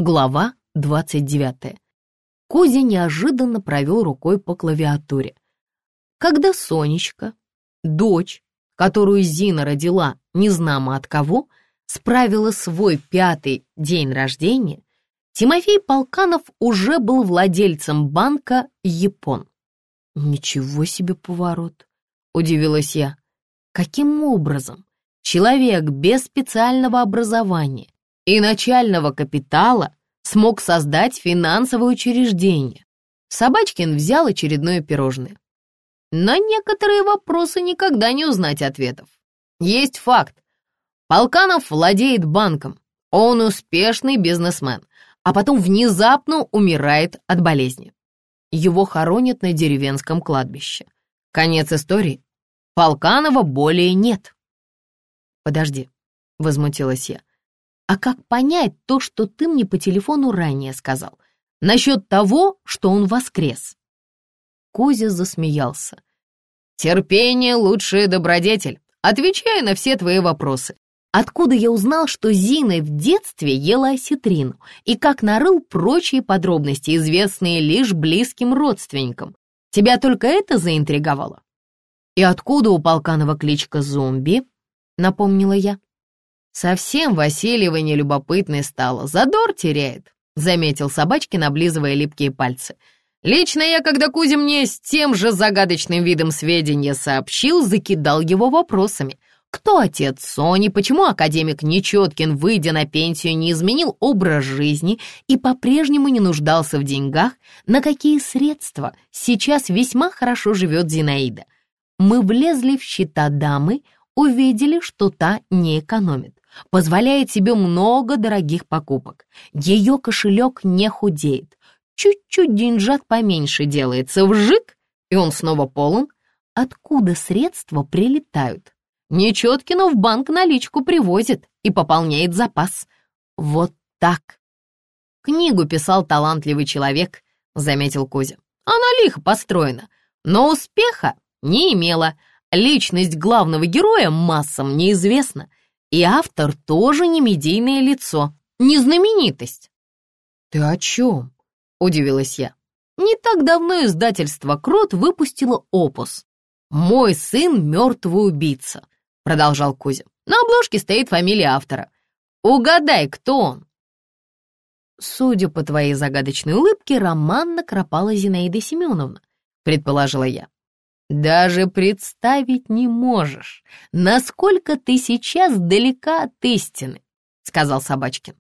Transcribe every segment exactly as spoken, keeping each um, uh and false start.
Глава двадцать девятая. Кузя неожиданно провел рукой по клавиатуре. Когда Сонечка, дочь, которую Зина родила незнамо от кого, справила свой пятый день рождения, Тимофей Полканов уже был владельцем банка «Япон». «Ничего себе поворот!» — удивилась я. «Каким образом человек без специального образования и начального капитала смог создать финансовое учреждение?» Собачкин взял очередное пирожное. На некоторые вопросы никогда не узнать ответов. Есть факт. Полканов владеет банком. Он успешный бизнесмен, а потом внезапно умирает от болезни. Его хоронят на деревенском кладбище. Конец истории. Полканова более нет. «Подожди», — возмутилась я. «А как понять то, что ты мне по телефону ранее сказал, насчет того, что он воскрес?» Кузя засмеялся. «Терпение — лучший добродетель. Отвечаю на все твои вопросы. Откуда я узнал, что Зина в детстве ела осетрину, и как нарыл прочие подробности, известные лишь близким родственникам? Тебя только это заинтриговало?» «И откуда у Полканова кличка «Зомби»?» — напомнила я. «Совсем Васильева нелюбопытной стала, задор теряет», — заметил Собачкин, облизывая липкие пальцы. «Лично я, когда Кузя мне с тем же загадочным видом сведения сообщил, закидал его вопросами. Кто отец Сони, почему академик Нечеткин, выйдя на пенсию, не изменил образ жизни и по-прежнему не нуждался в деньгах, на какие средства сейчас весьма хорошо живет Зинаида. Мы влезли в счета дамы, увидели, что та не экономит, позволяет себе много дорогих покупок. Ее кошелек не худеет. Чуть-чуть деньжат поменьше делается, вжик, и он снова полон. Откуда средства прилетают? Нечеткину в банк наличку привозит и пополняет запас. Вот так. Книгу писал талантливый человек, заметил Кузя. Она лихо построена, но успеха не имела. Личность главного героя массам неизвестна, и автор тоже не медийное лицо, не знаменитость. «Ты о чем?» — удивилась я. Не так давно издательство «Крот» выпустило опус «Мой сын — мертвый убийца», — продолжал Кузя. На обложке стоит фамилия автора. Угадай, кто он? «Судя по твоей загадочной улыбке, роман накропала Зинаида Семеновна», — предположила я. «Даже представить не можешь, насколько ты сейчас далека от истины», — сказал Собачкин.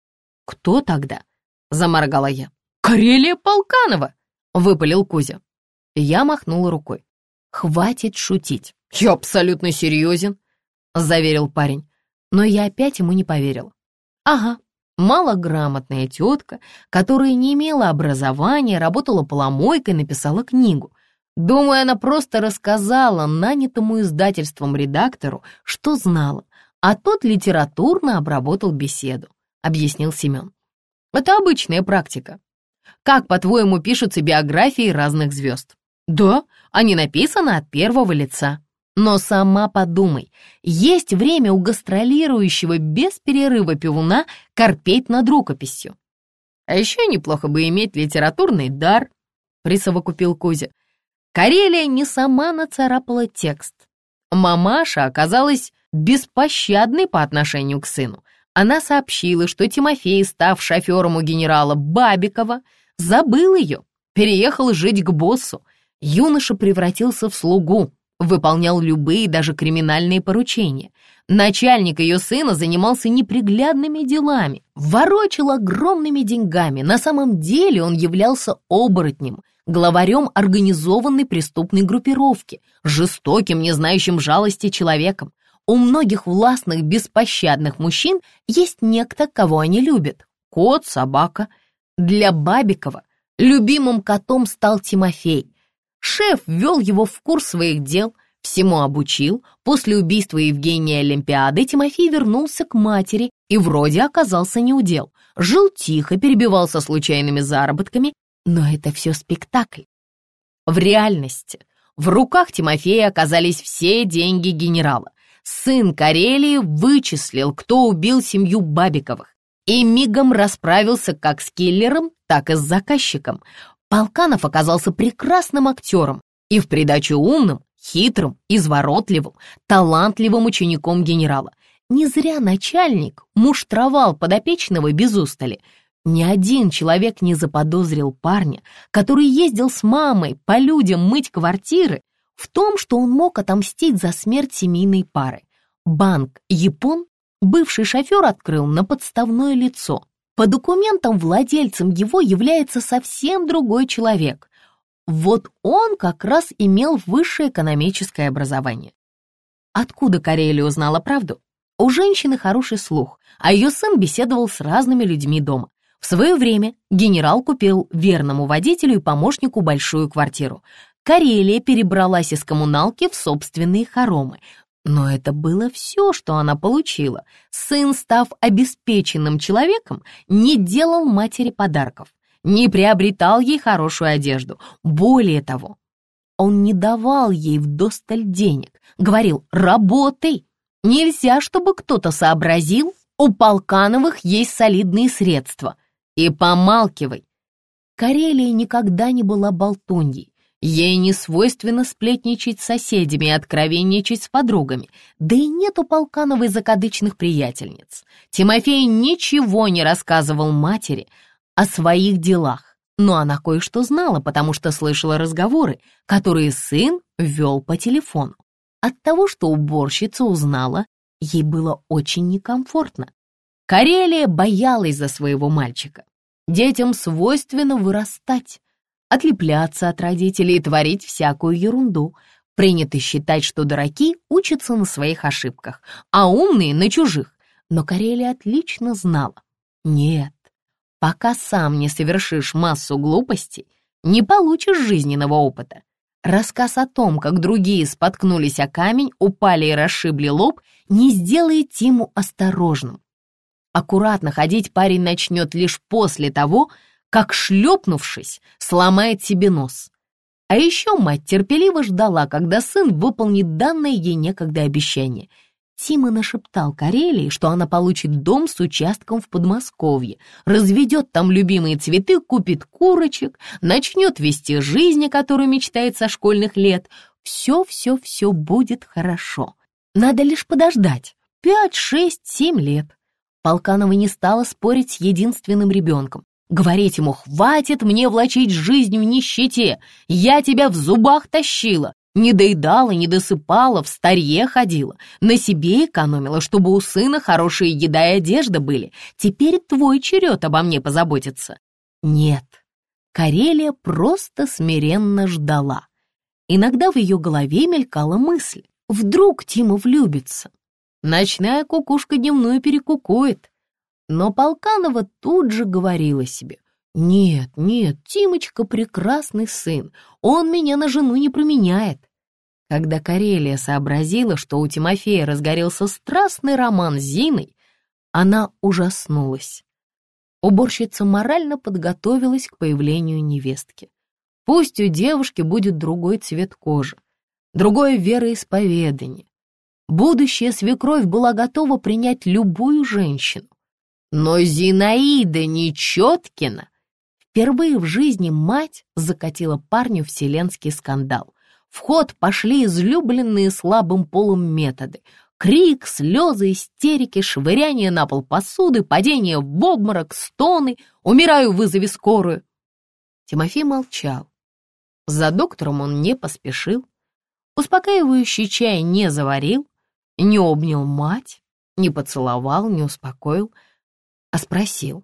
«Кто тогда?» — заморгала я. «Карелия Полканова!» — выпалил Кузя. Я махнула рукой. «Хватит шутить. Я абсолютно серьезен», — заверил парень. Но я опять ему не поверила. «Ага, малограмотная тетка, которая не имела образования, работала поломойкой, написала книгу. Думаю, она просто рассказала нанятому издательством редактору, что знала, а тот литературно обработал беседу», — объяснил Семен. «Это обычная практика. Как, по-твоему, пишутся биографии разных звезд? Да, они написаны от первого лица. Но сама подумай, есть время у гастролирующего без перерыва пивуна корпеть над рукописью. А еще неплохо бы иметь литературный дар», — присовокупил Кузя. Карелия не сама нацарапала текст. Мамаша оказалась беспощадной по отношению к сыну. Она сообщила, что Тимофей, став шофером у генерала Бабикова, забыл ее, переехал жить к боссу. Юноша превратился в слугу, выполнял любые, даже криминальные поручения. Начальник ее сына занимался неприглядными делами, ворочал огромными деньгами. На самом деле он являлся оборотнем, главарем организованной преступной группировки, жестоким, не знающим жалости человеком. У многих властных, беспощадных мужчин есть некто, кого они любят. Кот, собака. Для Бабикова любимым котом стал Тимофей. Шеф ввел его в курс своих дел, всему обучил. После убийства Евгения Олимпиады Тимофей вернулся к матери и вроде оказался неудел. Жил тихо, перебивался случайными заработками, но это все спектакль. В реальности в руках Тимофея оказались все деньги генерала. Сын Карелии вычислил, кто убил семью Бабиковых. и мигом расправился как с киллером, так и с заказчиком. Полканов оказался прекрасным актером и в придачу умным, хитрым, изворотливым, талантливым учеником генерала. Не зря начальник муштровал подопечного без устали. Ни один человек не заподозрил парня, который ездил с мамой по людям мыть квартиры, в том, что он мог отомстить за смерть семейной пары. Банк «Япон» бывший шофер открыл на подставное лицо. По документам владельцем его является совсем другой человек. Вот он как раз имел высшее экономическое образование. Откуда Карелия узнала правду? У женщины хороший слух, а ее сын беседовал с разными людьми дома. В свое время генерал купил верному водителю и помощнику большую квартиру. Карелия перебралась из коммуналки в собственные хоромы. Но это было все, что она получила. Сын, став обеспеченным человеком, не делал матери подарков, не приобретал ей хорошую одежду. Более того, он не давал ей вдосталь денег. Говорил: «Работай! Нельзя, чтобы кто-то сообразил, у Полкановых есть солидные средства. И помалкивай!» Карелия никогда не была болтуньей. Ей не свойственно сплетничать с соседями и откровенничать с подругами, да и нет у Полкановой закадычных приятельниц. Тимофей ничего не рассказывал матери о своих делах, но она кое-что знала, потому что слышала разговоры, которые сын вел по телефону. От того, что уборщица узнала, ей было очень некомфортно. Карелия боялась за своего мальчика. Детям свойственно вырастать, отлепляться от родителей и творить всякую ерунду. Принято считать, что дураки учатся на своих ошибках, а умные — на чужих. Но Карелия отлично знала: нет, пока сам не совершишь массу глупостей, не получишь жизненного опыта. Рассказ о том, как другие споткнулись о камень, упали и расшибли лоб, не сделает Тиму осторожным. Аккуратно ходить парень начнет лишь после того, как, шлепнувшись, сломает себе нос. А еще мать терпеливо ждала, когда сын выполнит данное ей некогда обещание. Тима нашептал Карелии, что она получит дом с участком в Подмосковье, разведет там любимые цветы, купит курочек, начнет вести жизнь, о которой мечтает со школьных лет. Все-все-все будет хорошо. Надо лишь подождать пять, шесть, семь лет. Полканова не стала спорить с единственным ребенком. Говорить ему: «Хватит мне влачить жизнь в нищете, я тебя в зубах тащила, не доедала, не досыпала, в старье ходила, на себе экономила, чтобы у сына хорошая еда и одежда были. Теперь твой черед обо мне позаботиться». Нет, Карелия просто смиренно ждала. Иногда в ее голове мелькала мысль: вдруг Тима влюбится. Ночная кукушка дневную перекукует. Но Полканова тут же говорила себе: «Нет, нет, Тимочка прекрасный сын, он меня на жену не променяет». Когда Карелия сообразила, что у Тимофея разгорелся страстный роман с Зиной, она ужаснулась. Уборщица морально подготовилась к появлению невестки. Пусть у девушки будет другой цвет кожи, другое вероисповедание. Будущая свекровь была готова принять любую женщину. Но Зинаида Нечеткина... Впервые в жизни мать закатила парню вселенский скандал. В ход пошли излюбленные слабым полом методы: крик, слезы, истерики, швыряние на пол посуды, падение в обморок, стоны, «умираю, вызови скорую». Тимофей молчал. За доктором он не поспешил, успокаивающий чай не заварил, не обнял мать, не поцеловал, не успокоил, а спросил: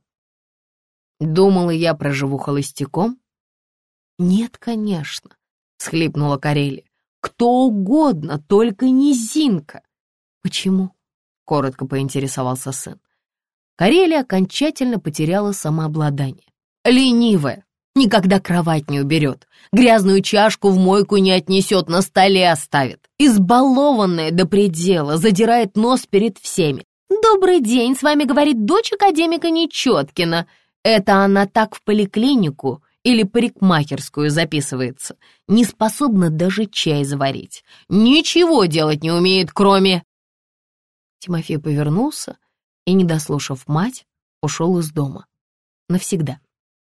«Думала, я проживу холостяком?» «Нет, конечно», — схлипнула Карелия. «Кто угодно, только не Зинка». «Почему?» — коротко поинтересовался сын. Карелия окончательно потеряла самообладание. «Ленивая, никогда кровать не уберет, грязную чашку в мойку не отнесет, на столе оставит. Избалованная до предела, задирает нос перед всеми. «Добрый день, с вами говорит дочь академика Нечеткина». Это она так в поликлинику или парикмахерскую записывается. Не способна даже чай заварить. Ничего делать не умеет, кроме... Тимофей повернулся и, не дослушав мать, ушел из дома. Навсегда.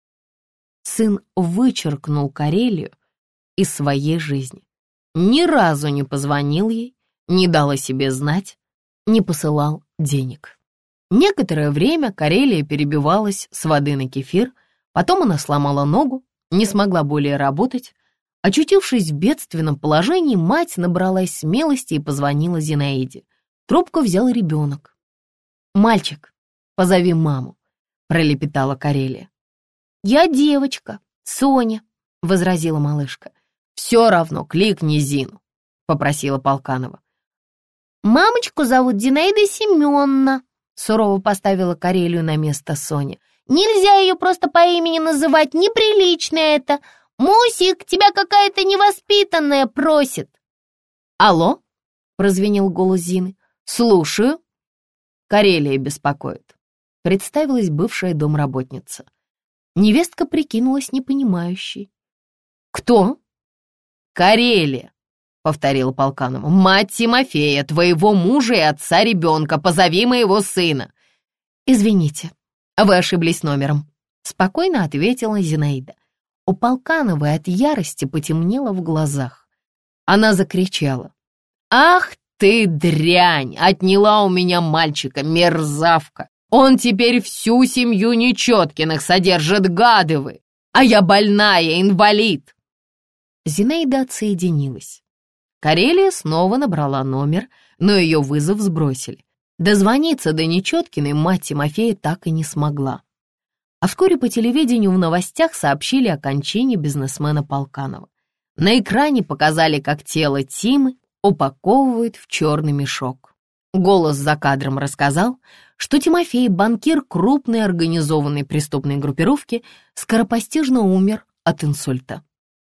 Сын вычеркнул Карелию из своей жизни. Ни разу не позвонил ей, не дал о себе знать, не посылал денег. Некоторое время Карелия перебивалась с воды на кефир, потом она сломала ногу, не смогла более работать. Очутившись в бедственном положении, мать набралась смелости и позвонила Зинаиде. Трубку взял ребенок. «Мальчик, позови маму», — пролепетала Карелия. «Я девочка, Соня», — возразила малышка. «Все равно кликни Зину», — попросила Полканова. «Мамочку зовут Зинаида Семеновна», — сурово поставила Карелию на место Соня. «Нельзя ее просто по имени называть, неприлично это. Мусик, тебя какая-то невоспитанная просит». «Алло?» — прозвенел голос Зины. «Слушаю». «Карелия беспокоит», — представилась бывшая домработница. Невестка прикинулась непонимающей. «Кто?» «Карелия», — повторила Полканова. «Мать Тимофея, твоего мужа и отца ребенка. Позови моего сына». «Извините, вы ошиблись номером», — спокойно ответила Зинаида. У Полкановой от ярости потемнело в глазах. Она закричала. «Ах ты, дрянь! Отняла у меня мальчика, мерзавка! Он теперь всю семью Нечеткиных содержит, гады вы! А я больная, инвалид!» Зинаида отсоединилась. Карелия снова набрала номер, но ее вызов сбросили. Дозвониться до Нечеткиной мать Тимофея так и не смогла. А вскоре по телевидению в новостях сообщили о кончине бизнесмена Полканова. На экране показали, как тело Тимы упаковывают в черный мешок. Голос за кадром рассказал, что Тимофей, банкир крупной организованной преступной группировки, скоропостижно умер от инсульта.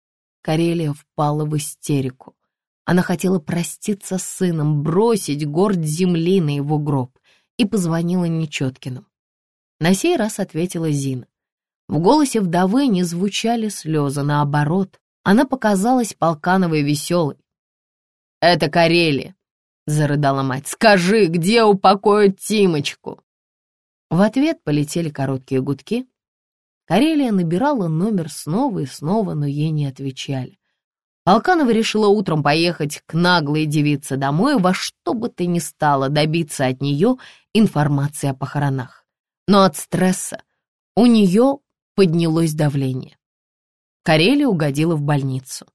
Карелия впала в истерику. Она хотела проститься с сыном, бросить горсть земли на его гроб, и позвонила Нечеткиным. На сей раз ответила Зина. В голосе вдовы не звучали слезы, наоборот, она показалась Полкановой веселой. «Это Карелия», — зарыдала мать. «Скажи, где упокоят Тимочку?» В ответ полетели короткие гудки. Карелия набирала номер снова и снова, но ей не отвечали. Полканова решила утром поехать к наглой девице домой, во что бы то ни стало добиться от нее информации о похоронах. Но от стресса у нее поднялось давление. Карелия угодила в больницу.